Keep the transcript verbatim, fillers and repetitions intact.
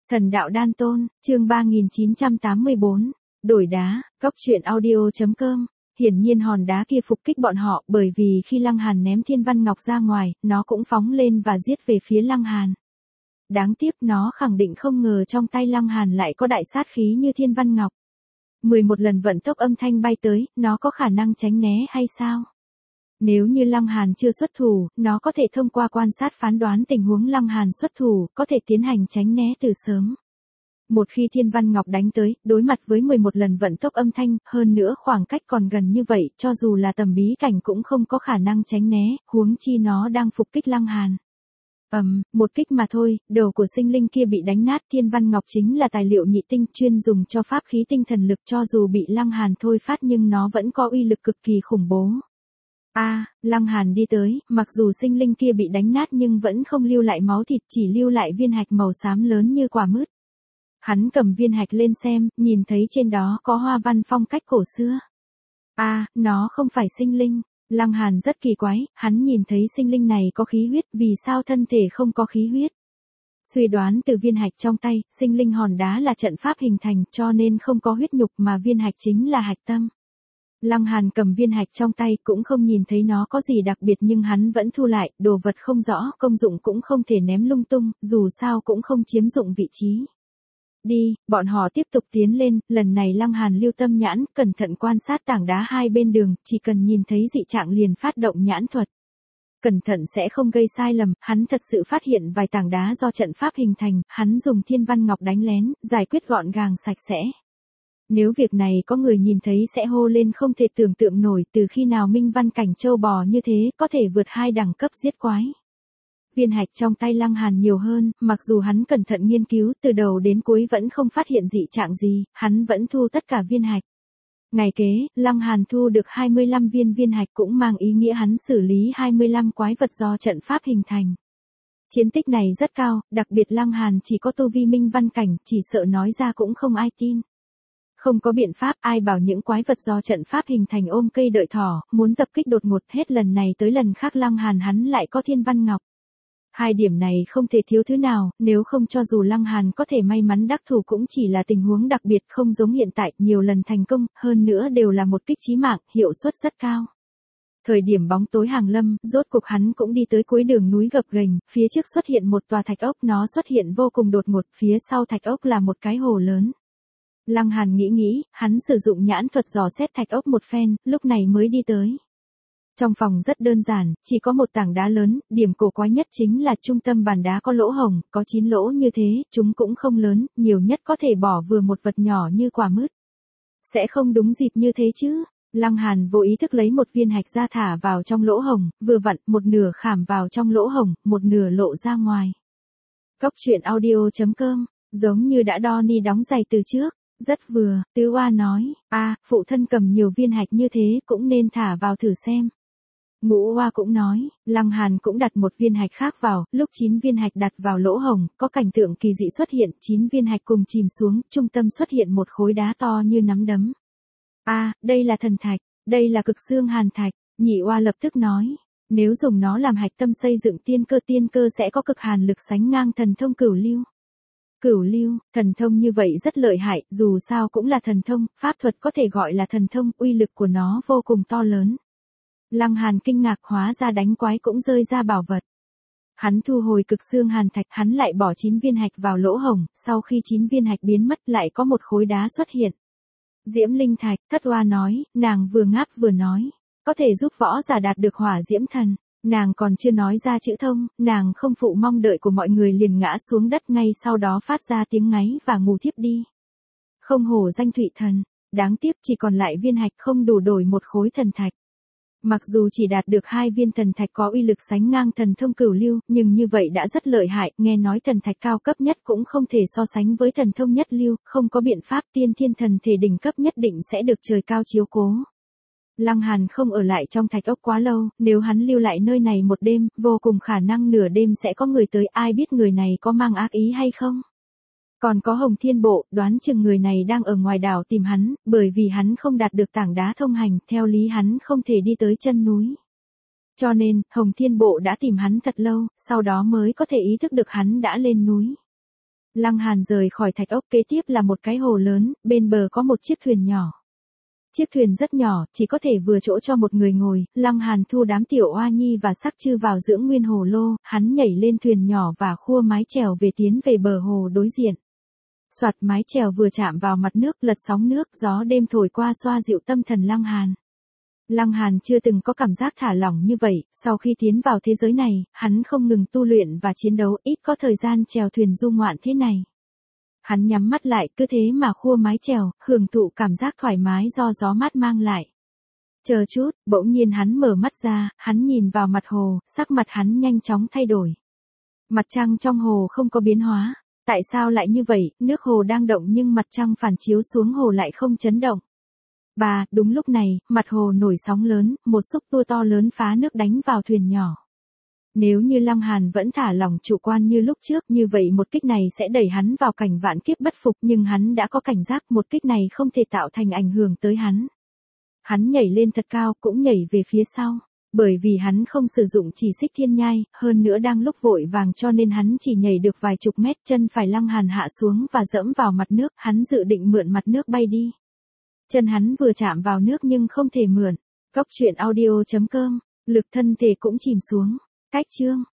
Thần đạo đan tôn, chương ba nghìn chín trăm tám mươi bốn, đổi đá, góc truyện audio.com. Hiển nhiên hòn đá kia phục kích bọn họ, bởi vì khi Lăng Hàn ném Thiên Văn Ngọc ra ngoài, nó cũng phóng lên và giết về phía Lăng Hàn. Đáng tiếc nó khẳng định không ngờ trong tay Lăng Hàn lại có đại sát khí như Thiên Văn Ngọc. mười một lần vận tốc âm thanh bay tới, nó có khả năng tránh né hay sao? Nếu như Lăng Hàn chưa xuất thủ, nó có thể thông qua quan sát phán đoán tình huống Lăng Hàn xuất thủ, có thể tiến hành tránh né từ sớm. Một khi Thiên Văn Ngọc đánh tới, đối mặt với mười một lần vận tốc âm thanh, hơn nữa khoảng cách còn gần như vậy, cho dù là tầm bí cảnh cũng không có khả năng tránh né, huống chi nó đang phục kích Lăng Hàn. Ầm, um, một kích mà thôi, đầu của sinh linh kia bị đánh nát. Thiên Văn Ngọc chính là tài liệu nhị tinh chuyên dùng cho pháp khí tinh thần lực, cho dù bị Lăng Hàn thôi phát nhưng nó vẫn có uy lực cực kỳ khủng bố. A, à, Lăng Hàn đi tới, mặc dù sinh linh kia bị đánh nát nhưng vẫn không lưu lại máu thịt, chỉ lưu lại viên hạch màu xám lớn như quả mứt. Hắn cầm viên hạch lên xem, nhìn thấy trên đó có hoa văn phong cách cổ xưa. A, à, nó không phải sinh linh. Lăng Hàn rất kỳ quái, hắn nhìn thấy sinh linh này có khí huyết, vì sao thân thể không có khí huyết? Suy đoán từ viên hạch trong tay, sinh linh hòn đá là trận pháp hình thành, cho nên không có huyết nhục mà viên hạch chính là hạch tâm. Lăng Hàn cầm viên hạch trong tay cũng không nhìn thấy nó có gì đặc biệt nhưng hắn vẫn thu lại, đồ vật không rõ, công dụng cũng không thể ném lung tung, dù sao cũng không chiếm dụng vị trí. Đi, bọn họ tiếp tục tiến lên, lần này Lăng Hàn lưu tâm nhãn, cẩn thận quan sát tảng đá hai bên đường, chỉ cần nhìn thấy dị trạng liền phát động nhãn thuật. Cẩn thận sẽ không gây sai lầm, hắn thật sự phát hiện vài tảng đá do trận pháp hình thành, hắn dùng Thiên Văn Ngọc đánh lén, giải quyết gọn gàng sạch sẽ. Nếu việc này có người nhìn thấy sẽ hô lên không thể tưởng tượng nổi, từ khi nào minh văn cảnh châu bò như thế, có thể vượt hai đẳng cấp giết quái. Viên hạch trong tay Lăng Hàn nhiều hơn, mặc dù hắn cẩn thận nghiên cứu, từ đầu đến cuối vẫn không phát hiện dị trạng gì, hắn vẫn thu tất cả viên hạch. Ngày kế, Lăng Hàn thu được hai mươi lăm viên viên hạch cũng mang ý nghĩa hắn xử lý hai mươi lăm quái vật do trận pháp hình thành. Chiến tích này rất cao, đặc biệt Lăng Hàn chỉ có tu vi minh văn cảnh, chỉ sợ nói ra cũng không ai tin. Không có biện pháp, ai bảo những quái vật do trận pháp hình thành ôm cây đợi thỏ, muốn tập kích đột ngột, hết lần này tới lần khác Lăng Hàn hắn lại có Thiên Văn Ngọc. Hai điểm này không thể thiếu thứ nào, nếu không cho dù Lăng Hàn có thể may mắn đắc thủ cũng chỉ là tình huống đặc biệt, không giống hiện tại, nhiều lần thành công, hơn nữa đều là một kích chí mạng, hiệu suất rất cao. Thời điểm bóng tối hàng lâm, rốt cục hắn cũng đi tới cuối đường núi gập ghềnh, phía trước xuất hiện một tòa thạch ốc, nó xuất hiện vô cùng đột ngột, phía sau thạch ốc là một cái hồ lớn. Lăng Hàn nghĩ nghĩ, hắn sử dụng nhãn thuật dò xét thạch ốc một phen, lúc này mới đi tới. Trong phòng rất đơn giản, chỉ có một tảng đá lớn, điểm cổ quái nhất chính là trung tâm bàn đá có lỗ hổng, có chín lỗ như thế, chúng cũng không lớn, nhiều nhất có thể bỏ vừa một vật nhỏ như quả mứt. Sẽ không đúng dịp như thế chứ? Lăng Hàn vô ý thức lấy một viên hạch ra thả vào trong lỗ hổng, vừa vặn, một nửa khảm vào trong lỗ hổng, một nửa lộ ra ngoài. Góc truyện audio.com, giống như đã đo ni đóng giày từ trước. Rất vừa, Tứ Oa nói, a, à, phụ thân cầm nhiều viên hạch như thế cũng nên thả vào thử xem. Ngũ Oa cũng nói, Lăng Hàn cũng đặt một viên hạch khác vào, lúc chín viên hạch đặt vào lỗ hổng, có cảnh tượng kỳ dị xuất hiện, chín viên hạch cùng chìm xuống, trung tâm xuất hiện một khối đá to như nắm đấm. A, à, đây là thần thạch, đây là cực xương hàn thạch, Nhị Oa lập tức nói, nếu dùng nó làm hạch tâm xây dựng tiên cơ, tiên cơ sẽ có cực hàn lực sánh ngang thần thông cửu lưu. Cửu lưu, thần thông như vậy rất lợi hại, dù sao cũng là thần thông, pháp thuật có thể gọi là thần thông, uy lực của nó vô cùng to lớn. Lăng Hàn kinh ngạc, hóa ra đánh quái cũng rơi ra bảo vật. Hắn thu hồi cực xương hàn thạch, hắn lại bỏ chín viên hạch vào lỗ hổng, sau khi chín viên hạch biến mất lại có một khối đá xuất hiện. Diễm linh thạch, Thất Oa nói, nàng vừa ngáp vừa nói, có thể giúp võ giả đạt được hỏa diễm thần. Nàng còn chưa nói ra chữ thông, nàng không phụ mong đợi của mọi người liền ngã xuống đất ngay sau đó phát ra tiếng ngáy và ngủ thiếp đi. Không hổ danh Thụy Thần, đáng tiếc chỉ còn lại viên hạch không đủ đổi một khối thần thạch. Mặc dù chỉ đạt được hai viên thần thạch có uy lực sánh ngang thần thông cửu lưu, nhưng như vậy đã rất lợi hại, nghe nói thần thạch cao cấp nhất cũng không thể so sánh với thần thông nhất lưu, không có biện pháp, tiên thiên thần thể đỉnh cấp nhất định sẽ được trời cao chiếu cố. Lăng Hàn không ở lại trong thạch ốc quá lâu, nếu hắn lưu lại nơi này một đêm, vô cùng khả năng nửa đêm sẽ có người tới, ai biết người này có mang ác ý hay không. Còn có Hồng Thiên Bộ, đoán chừng người này đang ở ngoài đảo tìm hắn, bởi vì hắn không đạt được tảng đá thông hành, theo lý hắn không thể đi tới chân núi. Cho nên, Hồng Thiên Bộ đã tìm hắn thật lâu, sau đó mới có thể ý thức được hắn đã lên núi. Lăng Hàn rời khỏi thạch ốc, kế tiếp là một cái hồ lớn, bên bờ có một chiếc thuyền nhỏ. Chiếc thuyền rất nhỏ, chỉ có thể vừa chỗ cho một người ngồi. Lăng Hàn thu đám tiểu oa nhi và sắc chư vào dưỡng nguyên hồ lô, hắn nhảy lên thuyền nhỏ và khua mái chèo về tiến về bờ hồ đối diện. Soạt, mái chèo vừa chạm vào mặt nước, lật sóng nước, gió đêm thổi qua xoa dịu tâm thần Lăng Hàn. Lăng Hàn chưa từng có cảm giác thả lỏng như vậy, sau khi tiến vào thế giới này, hắn không ngừng tu luyện và chiến đấu, ít có thời gian chèo thuyền du ngoạn thế này. Hắn nhắm mắt lại, cứ thế mà khua mái chèo, hưởng thụ cảm giác thoải mái do gió mát mang lại. Chờ chút, bỗng nhiên hắn mở mắt ra, hắn nhìn vào mặt hồ, sắc mặt hắn nhanh chóng thay đổi. Mặt trăng trong hồ không có biến hóa. Tại sao lại như vậy, nước hồ đang động nhưng mặt trăng phản chiếu xuống hồ lại không chấn động. Bà, đúng lúc này, mặt hồ nổi sóng lớn, một xúc tua to lớn phá nước đánh vào thuyền nhỏ. Nếu như Lăng Hàn vẫn thả lỏng chủ quan như lúc trước, như vậy một kích này sẽ đẩy hắn vào cảnh vạn kiếp bất phục, nhưng hắn đã có cảnh giác một kích này không thể tạo thành ảnh hưởng tới hắn. Hắn nhảy lên thật cao, cũng nhảy về phía sau. Bởi vì hắn không sử dụng chỉ xích thiên nhai, hơn nữa đang lúc vội vàng cho nên hắn chỉ nhảy được vài chục mét, chân phải Lăng Hàn hạ xuống và dẫm vào mặt nước, hắn dự định mượn mặt nước bay đi. Chân hắn vừa chạm vào nước nhưng không thể mượn. Cóc truyện audio chấm com, lực thân thể cũng chìm xuống. Cách chương